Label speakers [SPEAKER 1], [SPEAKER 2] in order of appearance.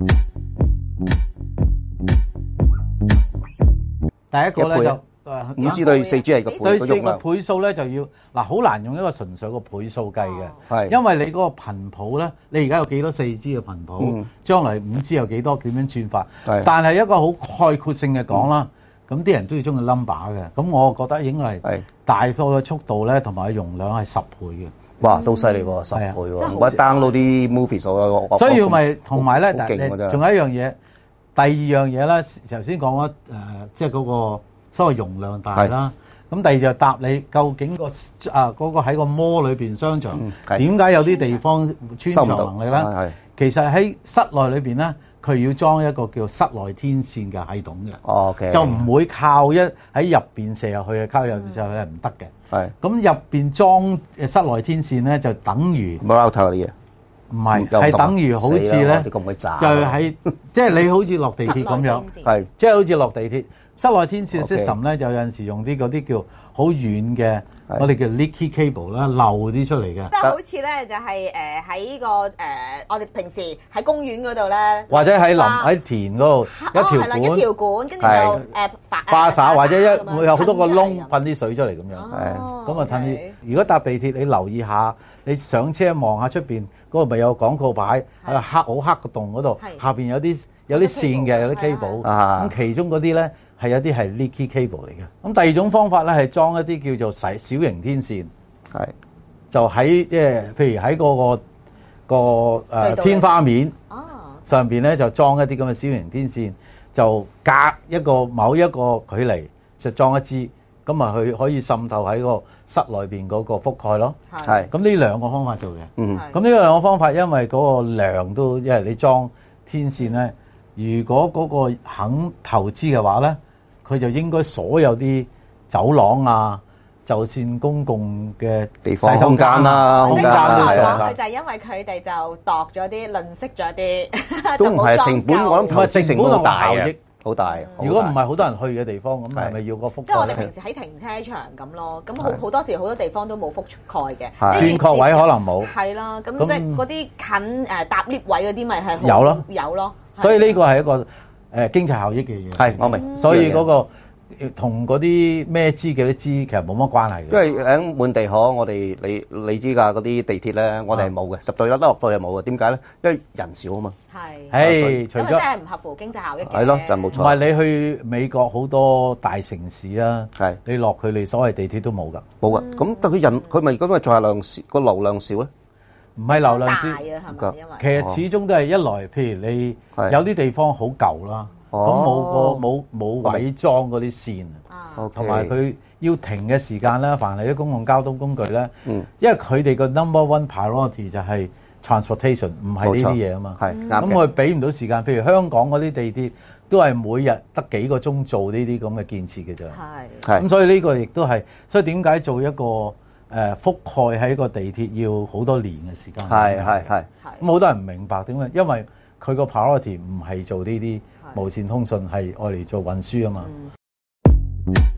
[SPEAKER 1] 第一個咧就
[SPEAKER 2] 5G 對 4G 係個
[SPEAKER 1] 對
[SPEAKER 2] 個容量
[SPEAKER 1] 倍數咧就要嗱，好難用一個純粹個倍數計嘅，
[SPEAKER 2] 係
[SPEAKER 1] 因為你嗰個頻譜咧，你而家有幾多 4G 嘅頻譜，將來5G 有幾多，點樣轉法？但係一個好概括性嘅講啦，咁啲人都要中意 number 嘅，咁我覺得應該係大概嘅速度咧，同埋容量係10倍嘅。
[SPEAKER 2] 哇，都犀利喎，10倍喎！唔怪 download 啲 movies
[SPEAKER 1] 所以咪同埋咧，
[SPEAKER 2] 勁
[SPEAKER 1] 仲有一樣嘢，第二樣嘢咧，頭先講咗即係嗰個所謂容量大啦。咁第二就答你究竟嗰個喺個 mall 裏邊商場點解有啲地方穿牆能力咧？其實喺室內裏邊咧，佢要裝一個叫室內天線嘅系統嘅，就唔會靠喺入邊射入去嘅，靠入邊射入去係唔得嘅。咁入邊裝室內天線咧，就等於
[SPEAKER 2] 冇 router 嗰啲嘢，
[SPEAKER 1] 唔係係等於好似咧，就係即係你好似落地鐵咁樣，係即係好似落地鐵。室內天線 system 咧，就有陣時用啲嗰啲叫好遠嘅，我哋叫 leaky cable 啦，漏啲出嚟嘅。
[SPEAKER 3] 即係好似咧，就係喺個我哋平時喺公園嗰度咧，
[SPEAKER 1] 或者喺田嗰度一條管，
[SPEAKER 3] 跟住就
[SPEAKER 1] 花灑或者會有好多個窿噴啲水出嚟咁樣。咁啊噴啲。如果搭地鐵，你留意下，你上車望下出邊嗰個咪有廣告牌喺好黑個洞嗰度，下邊有啲線嘅，有啲 cable。咁其中嗰啲咧。係有啲係 leaky cable 嚟嘅。咁第二種方法咧係裝一啲叫做小型天線，就喺即係譬如喺個天花面上邊咧就裝一啲咁嘅小型天線，就隔一個某一個距離就裝一支，咁啊佢可以滲透喺個室內邊嗰個覆蓋咯。咁呢兩個方法做嘅。咁呢兩個方法因為嗰個量都，因為你裝天線咧，如果嗰個肯投資嘅話咧，佢就應該所有啲走廊啊，就算公共嘅
[SPEAKER 2] 地方空間啦，空間都
[SPEAKER 3] 係啊。佢就係因為佢哋就度咗啲，吝嗇咗啲，
[SPEAKER 2] 都唔係成本，我諗投資成本好大嘅，好大。
[SPEAKER 1] 如果唔係好多人去嘅地方，咁係咪要個覆蓋？
[SPEAKER 3] 即係我哋平時喺停車場咁咯，咁好多時好多地方都冇覆蓋嘅，
[SPEAKER 1] 轉確位可能冇。
[SPEAKER 3] 係啦，咁即係嗰啲近搭 lift 位嗰啲咪係有咯。
[SPEAKER 1] 所以呢個係一個經濟效益嘅嘢。
[SPEAKER 2] 係，我明。
[SPEAKER 1] 所以嗰個同嗰啲咩支嘅啲支其實冇乜關係嘅。
[SPEAKER 2] 因為喺滿地可，我哋你知㗎嗰啲地鐵咧，我哋係冇嘅，10對一落對又冇嘅。點解咧？因為人少啊嘛。
[SPEAKER 3] 係。
[SPEAKER 1] 除咗
[SPEAKER 3] 真係唔合乎經濟效益嘅。
[SPEAKER 2] 係咯，就冇錯。
[SPEAKER 1] 唔係你去美國好多大城市啊，你落佢哋所謂地鐵都冇㗎。
[SPEAKER 2] 冇㗎。咁但佢咪咁咪載客量少，個流量少咧？
[SPEAKER 1] 唔係流量少，
[SPEAKER 3] 大啊，係咪？因為
[SPEAKER 1] 其實始終都係一來，譬如你有啲地方好舊啦，咁冇位裝嗰啲線，同埋佢要停嘅時間咧，凡係啲公共交通工具咧，因為佢哋個 number one priority 就係 transportation， 唔係呢啲嘢啊嘛。咁佢俾唔到時間，譬如香港嗰啲地鐵都係每日得幾個鐘做呢啲咁嘅建設嘅啫。咁所以呢個亦都係，所以點解做一個覆蓋喺個地鐵要好多年嘅時間？係。咁好多人唔明白點解，因為佢個 priority 唔係做呢啲無線通訊，係愛嚟做運輸啊嘛。